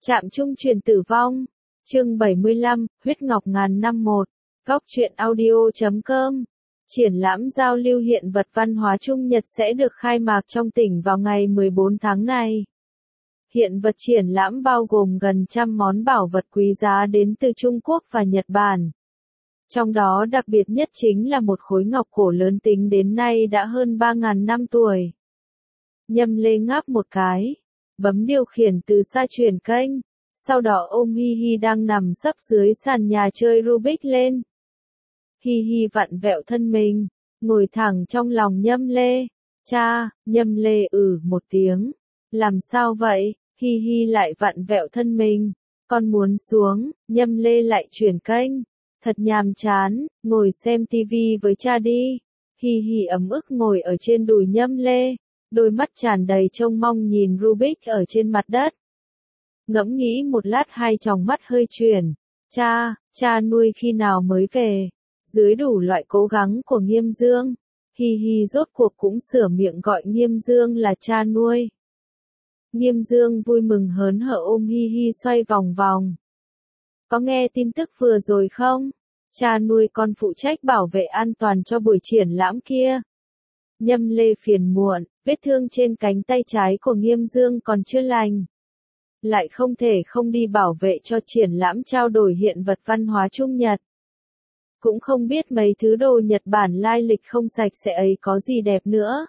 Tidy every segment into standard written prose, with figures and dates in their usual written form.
Trạm trung truyền tử vong. Chương 75, huyết ngọc ngàn năm một. Góc truyện audio.com. Triển lãm giao lưu hiện vật văn hóa Trung Nhật sẽ được khai mạc trong tỉnh vào ngày 14 tháng này. Hiện vật triển lãm bao gồm gần trăm món bảo vật quý giá đến từ Trung Quốc và Nhật Bản. Trong đó đặc biệt nhất chính là một khối ngọc cổ lớn tính đến nay đã hơn 3.000 năm tuổi. Nhâm Lê ngáp một cái, bấm điều khiển từ xa chuyển kênh, sau đó ôm Hi Hi đang nằm sấp dưới sàn nhà chơi Rubik lên. Hi Hi vặn vẹo thân mình, ngồi thẳng trong lòng Nhâm Lê. Cha, Nhâm Lê một tiếng. Làm sao vậy? Hi Hi lại vặn vẹo thân mình. Con muốn xuống. Nhâm Lê lại chuyển kênh. Thật nhàm chán, ngồi xem tivi với cha đi. Hi Hi ấm ức ngồi ở trên đùi Nhâm Lê, đôi mắt tràn đầy trông mong nhìn Rubik ở trên mặt đất. Ngẫm nghĩ một lát hai tròng mắt hơi chuyển. Cha nuôi khi nào mới về? Dưới đủ loại cố gắng của Nghiêm Dương, Hi Hi rốt cuộc cũng sửa miệng gọi Nghiêm Dương là cha nuôi. Nghiêm Dương vui mừng hớn hở ôm Hi Hi xoay vòng vòng. Có nghe tin tức vừa rồi không? Cha nuôi con phụ trách bảo vệ an toàn cho buổi triển lãm kia. Nhâm Lê phiền muộn, vết thương trên cánh tay trái của Nghiêm Dương còn chưa lành. Lại không thể không đi bảo vệ cho triển lãm trao đổi hiện vật văn hóa Trung Nhật. Cũng không biết mấy thứ đồ Nhật Bản lai lịch không sạch sẽ ấy có gì đẹp nữa.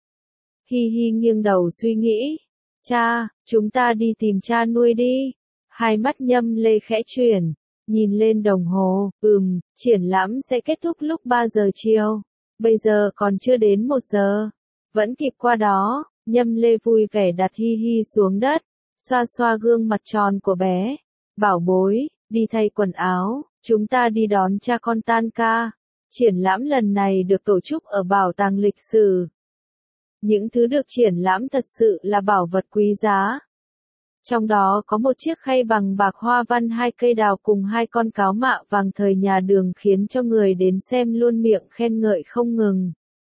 Hi Hi nghiêng đầu suy nghĩ. Cha, chúng ta đi tìm cha nuôi đi. Hai mắt Nhâm Lê khẽ chuyển, nhìn lên đồng hồ, triển lãm sẽ kết thúc lúc 3 giờ chiều. Bây giờ còn chưa đến 1 giờ. Vẫn kịp qua đó. Nhâm Lê vui vẻ đặt Hi Hi xuống đất, xoa xoa gương mặt tròn của bé. Bảo bối, đi thay quần áo, chúng ta đi đón cha con tan ca. Triển lãm lần này được tổ chức ở bảo tàng lịch sử. Những thứ được triển lãm thật sự là bảo vật quý giá. Trong đó có một chiếc khay bằng bạc hoa văn 2 cây đào cùng 2 con cáo mạ vàng thời nhà Đường khiến cho người đến xem luôn miệng khen ngợi không ngừng.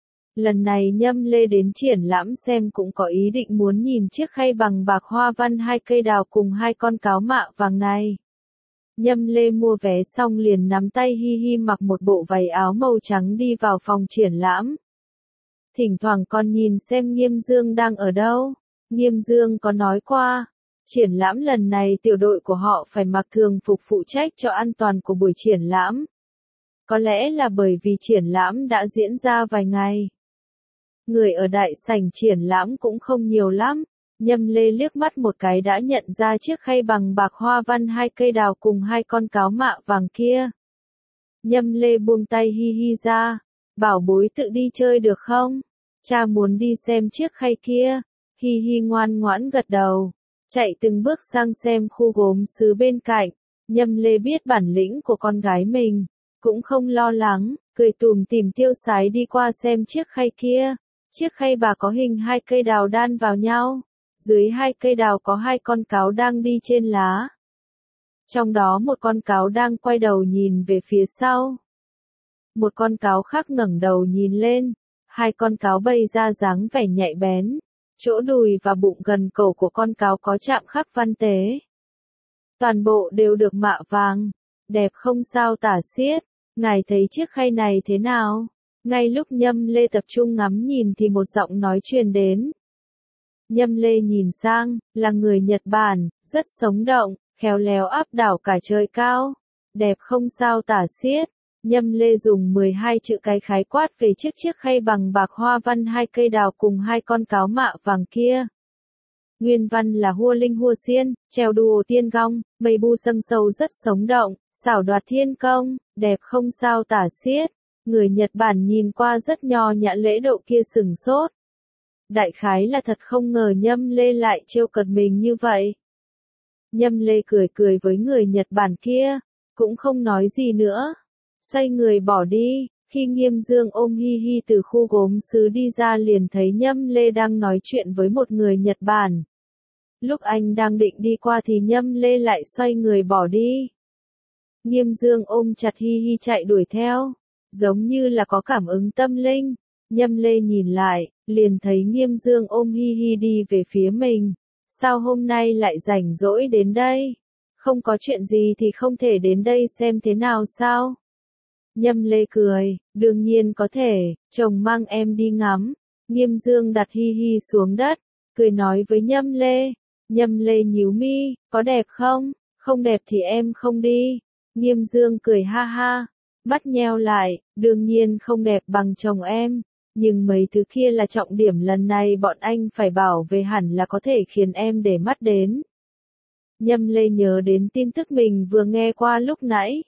Lần này Nhâm Lê đến triển lãm xem cũng có ý định muốn nhìn chiếc khay bằng bạc hoa văn 2 cây đào cùng 2 con cáo mạ vàng này. Nhâm Lê mua vé xong liền nắm tay Hi Hi mặc một bộ váy áo màu trắng đi vào phòng triển lãm. Thỉnh thoảng còn nhìn xem Nghiêm Dương đang ở đâu. Nghiêm Dương có nói qua, triển lãm lần này tiểu đội của họ phải mặc thường phục phụ trách cho an toàn của buổi triển lãm. Có lẽ là bởi vì triển lãm đã diễn ra vài ngày. Người ở đại sảnh triển lãm cũng không nhiều lắm. Nhâm Lê liếc mắt một cái đã nhận ra chiếc khay bằng bạc hoa văn 2 cây đào cùng 2 con cáo mạ vàng kia. Nhâm Lê buông tay Hi Hi ra. Bảo bối tự đi chơi được không? Cha muốn đi xem chiếc khay kia. Hi Hi ngoan ngoãn gật đầu. Chạy từng bước sang xem khu gốm sứ bên cạnh. Nhâm Lê biết bản lĩnh của con gái mình, cũng không lo lắng, cười tủm tỉm tiêu sái đi qua xem chiếc khay kia. Chiếc khay bạc có hình 2 cây đào đan vào nhau. Dưới 2 cây đào có 2 con cáo đang đi trên lá. Trong đó một con cáo đang quay đầu nhìn về phía sau. Một con cáo khác ngẩng đầu nhìn lên. 2 con cáo bày ra dáng vẻ nhạy bén. Chỗ đùi và bụng gần cổ của con cáo có chạm khắc văn tế. Toàn bộ đều được mạ vàng. Đẹp không sao tả xiết. Ngài thấy chiếc khay này thế nào? Ngay lúc Nhâm Lê tập trung ngắm nhìn thì một giọng nói truyền đến. Nhâm Lê nhìn sang, là người Nhật Bản, rất sống động, khéo léo áp đảo cả trời cao. Đẹp không sao tả xiết. Nhâm Lê dùng 12 chữ cái khái quát về chiếc khay bằng bạc hoa văn 2 cây đào cùng 2 con cáo mạ vàng kia. Nguyên văn là hua linh hua xiên, trèo đùa tiên gong, mây bu sâng sâu rất sống động, xảo đoạt thiên công, đẹp không sao tả xiết. Người Nhật Bản nhìn qua rất nho nhã lễ độ kia sửng sốt. Đại khái là thật không ngờ Nhâm Lê lại trêu cợt mình như vậy. Nhâm Lê cười với người Nhật Bản kia, cũng không nói gì nữa. Xoay người bỏ đi. Khi Nghiêm Dương ôm Hi Hi từ khu gốm sứ đi ra liền thấy Nhâm Lê đang nói chuyện với một người Nhật Bản. Lúc anh đang định đi qua thì Nhâm Lê lại xoay người bỏ đi. Nghiêm Dương ôm chặt Hi Hi chạy đuổi theo, giống như là có cảm ứng tâm linh. Nhâm Lê nhìn lại, liền thấy Nghiêm Dương ôm Hi Hi đi về phía mình. sao hôm nay lại rảnh rỗi đến đây? Không có chuyện gì thì không thể đến đây xem thế nào sao? Nhâm Lê cười, đương nhiên có thể, chồng mang em đi ngắm. Nghiêm Dương đặt hi hi xuống đất, cười nói với Nhâm Lê. Nhâm Lê nhíu mi, có đẹp không? Không đẹp thì em không đi. Nghiêm Dương cười ha ha, mắt nheo lại, đương nhiên không đẹp bằng chồng em. Nhưng mấy thứ kia là trọng điểm lần này bọn anh phải bảo vệ hẳn là có thể khiến em để mắt đến. Nhâm Lê nhớ đến tin tức mình vừa nghe qua lúc nãy.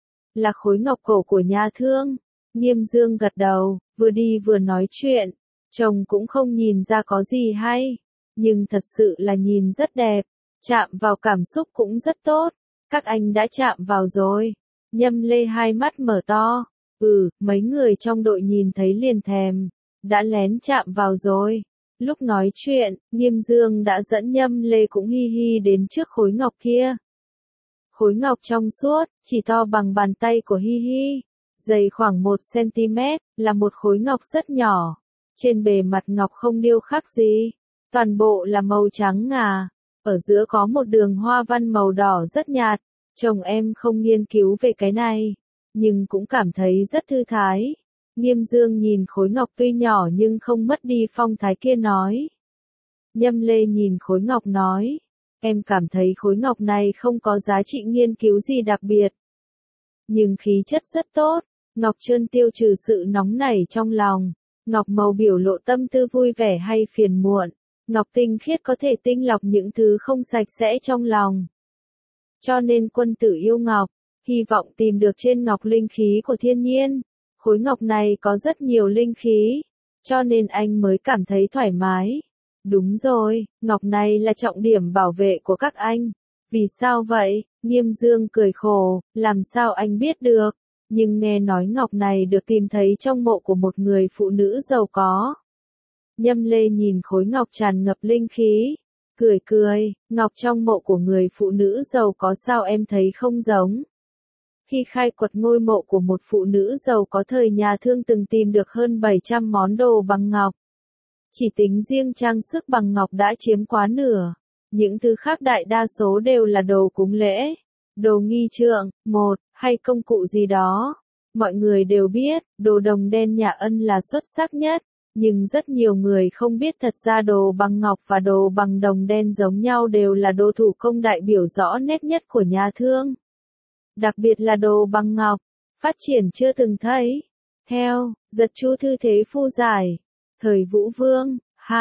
Là khối ngọc cổ của nhà thương. Nghiêm Dương gật đầu, vừa đi vừa nói chuyện. Chồng cũng không nhìn ra có gì hay. Nhưng thật sự là nhìn rất đẹp. Chạm vào cảm xúc cũng rất tốt. Các anh đã chạm vào rồi. Nhâm Lê hai mắt mở to. Mấy người trong đội nhìn thấy liền thèm. Đã lén chạm vào rồi. Lúc nói chuyện, Nghiêm Dương đã dẫn Nhâm Lê cũng hi hi đến trước khối ngọc kia. Khối ngọc trong suốt, chỉ to bằng bàn tay của hi hi. Dày khoảng 1 cm, là một khối ngọc rất nhỏ. Trên bề mặt ngọc không điêu khắc gì. Toàn bộ là màu trắng ngà. Ở giữa có một đường hoa văn màu đỏ rất nhạt. Chồng em không nghiên cứu về cái này. Nhưng cũng cảm thấy rất thư thái. Nghiêm Dương nhìn khối ngọc tuy nhỏ nhưng không mất đi phong thái kia nói. Nhâm Lê nhìn khối ngọc nói. Em cảm thấy khối ngọc này không có giá trị nghiên cứu gì đặc biệt. Nhưng khí chất rất tốt. Ngọc trơn tiêu trừ sự nóng nảy trong lòng. Ngọc màu biểu lộ tâm tư vui vẻ hay phiền muộn. Ngọc tinh khiết có thể tinh lọc những thứ không sạch sẽ trong lòng. Cho nên quân tử yêu ngọc, hy vọng tìm được trên ngọc linh khí của thiên nhiên. Khối ngọc này có rất nhiều linh khí, cho nên anh mới cảm thấy thoải mái. Đúng rồi, ngọc này là trọng điểm bảo vệ của các anh. Vì sao vậy? Nghiêm Dương cười khổ, làm sao anh biết được? Nhưng nghe nói ngọc này được tìm thấy trong mộ của một người phụ nữ giàu có. Nhâm Lê nhìn khối ngọc tràn ngập linh khí, cười cười, ngọc trong mộ của người phụ nữ giàu có sao em thấy không giống. Khi khai quật ngôi mộ của một phụ nữ giàu có thời nhà Thương từng tìm được hơn 700 món đồ bằng ngọc. Chỉ tính riêng trang sức bằng ngọc đã chiếm quá nửa. Những thứ khác đại đa số đều là đồ cúng lễ, đồ nghi trượng, hay công cụ gì đó. Mọi người đều biết, đồ đồng đen nhà Ân là xuất sắc nhất. Nhưng rất nhiều người không biết thật ra đồ bằng ngọc và đồ bằng đồng đen giống nhau đều là đồ thủ công đại biểu rõ nét nhất của nhà Thương. Đặc biệt là đồ bằng ngọc, phát triển chưa từng thấy. Theo, Giật Chu Thư Thế Phu giải, thời Vũ Vương,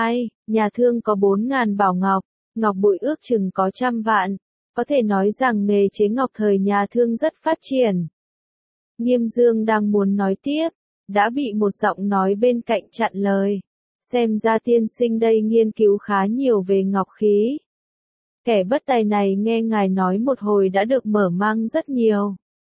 nhà Thương có 4.000 bảo ngọc, ngọc bội ước chừng có 100 vạn. Có thể nói rằng nghề chế ngọc thời nhà Thương rất phát triển. Nghiêm Dương đang muốn nói tiếp, đã bị một giọng nói bên cạnh chặn lời. Xem ra tiên sinh đây nghiên cứu khá nhiều về ngọc khí. Kẻ bất tài này nghe ngài nói một hồi đã được mở mang rất nhiều.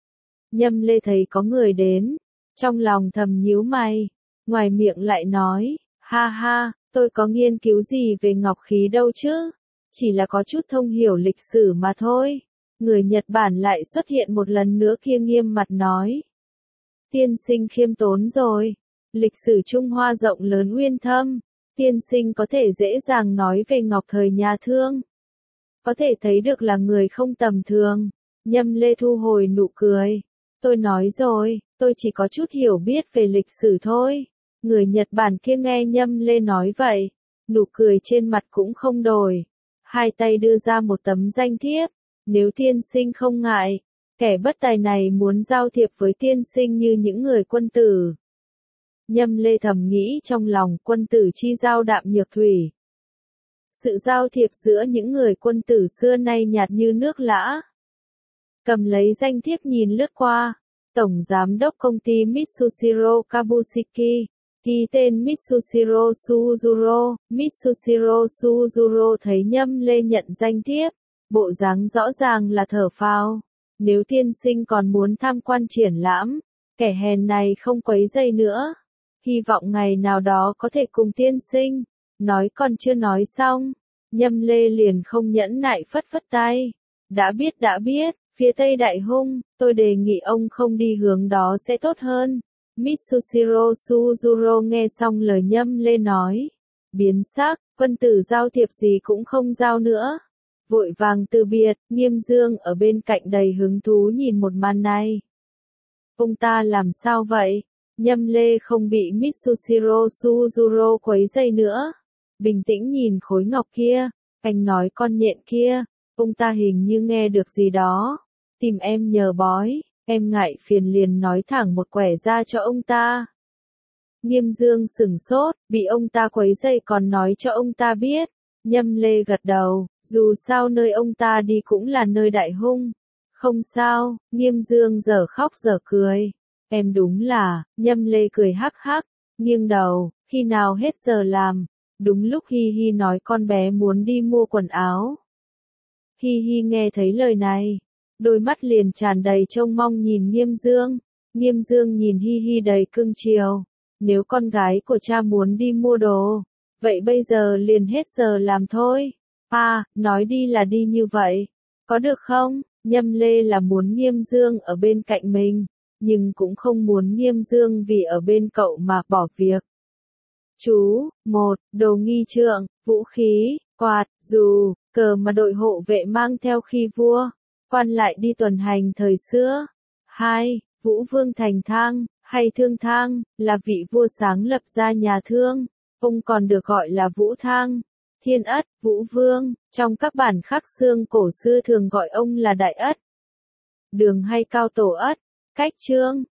Nhâm Lê thấy có người đến, trong lòng thầm nhíu mày, ngoài miệng lại nói, ha ha, tôi có nghiên cứu gì về ngọc khí đâu chứ, chỉ là có chút thông hiểu lịch sử mà thôi. Người Nhật Bản lại xuất hiện một lần nữa kia nghiêm mặt nói. Tiên sinh khiêm tốn rồi, lịch sử Trung Hoa rộng lớn uyên thâm, tiên sinh có thể dễ dàng nói về ngọc thời nhà Thương. Có thể thấy được là người không tầm thường. Nhâm Lê thu hồi nụ cười. Tôi nói rồi, tôi chỉ có chút hiểu biết về lịch sử thôi. Người Nhật Bản kia nghe Nhâm Lê nói vậy, nụ cười trên mặt cũng không đổi. Hai tay đưa ra một tấm danh thiếp. Nếu tiên sinh không ngại, kẻ bất tài này muốn giao thiệp với tiên sinh như những người quân tử. Nhâm Lê thầm nghĩ trong lòng, quân tử chi giao đạm nhược thủy. Sự giao thiệp giữa những người quân tử xưa nay nhạt như nước lã. Cầm lấy danh thiếp nhìn lướt qua, Tổng Giám đốc công ty Mitsushiro Kabushiki, ký tên Mitsushiro Suzuro. Mitsushiro Suzuro thấy Nhâm Lê nhận danh thiếp, bộ dáng rõ ràng là thở phào. Nếu tiên sinh còn muốn tham quan triển lãm, kẻ hèn này không quấy rầy nữa. Hy vọng ngày nào đó có thể cùng tiên sinh. Nói còn chưa nói xong, Nhâm Lê liền không nhẫn nại phất phất tay. Đã biết, phía Tây Đại Hung, tôi đề nghị ông không đi hướng đó sẽ tốt hơn. Mitsushiro Suzuro nghe xong lời Nhâm Lê nói, biến sắc, Quân tử giao thiệp gì cũng không giao nữa. Vội vàng từ biệt, Nghiêm Dương ở bên cạnh đầy hứng thú nhìn một màn này. Ông ta làm sao vậy? Nhâm Lê không bị Mitsushiro Suzuro quấy rầy nữa. Bình tĩnh nhìn khối ngọc kia, anh nói con nhện kia, ông ta hình như nghe được gì đó. Tìm em nhờ bói, em ngại phiền liền nói thẳng một quẻ ra cho ông ta. Nghiêm Dương sửng sốt, bị ông ta quấy rầy còn nói cho ông ta biết. Nhâm Lê gật đầu, dù sao nơi ông ta đi cũng là nơi đại hung. Không sao, Nghiêm Dương giờ khóc giờ cười. Em đúng là, Nhâm Lê cười hắc hắc, nghiêng đầu, khi nào hết giờ làm. Đúng lúc Hi Hi nói con bé muốn đi mua quần áo. Hi Hi nghe thấy lời này, đôi mắt liền tràn đầy trông mong nhìn Nghiêm Dương. Nghiêm Dương nhìn Hi Hi đầy cưng chiều. Nếu con gái của cha muốn đi mua đồ, vậy bây giờ liền hết giờ làm thôi. Nói đi là đi như vậy. Có được không? Nhâm Lê là muốn Nghiêm Dương ở bên cạnh mình, nhưng cũng không muốn Nghiêm Dương vì ở bên cậu mà bỏ việc. Chú, đồ nghi trượng, vũ khí, quạt, dù, cờ mà đội hộ vệ mang theo khi vua, quan lại đi tuần hành thời xưa. 2. Vũ Vương Thành Thang, hay Thương Thang, là vị vua sáng lập ra nhà Thương. Ông còn được gọi là Vũ Thang, Thiên Ất, Vũ Vương, trong các bản khắc xương cổ xưa thường gọi ông là Đại Ất. Đường hay Cao Tổ Ất, cách chương.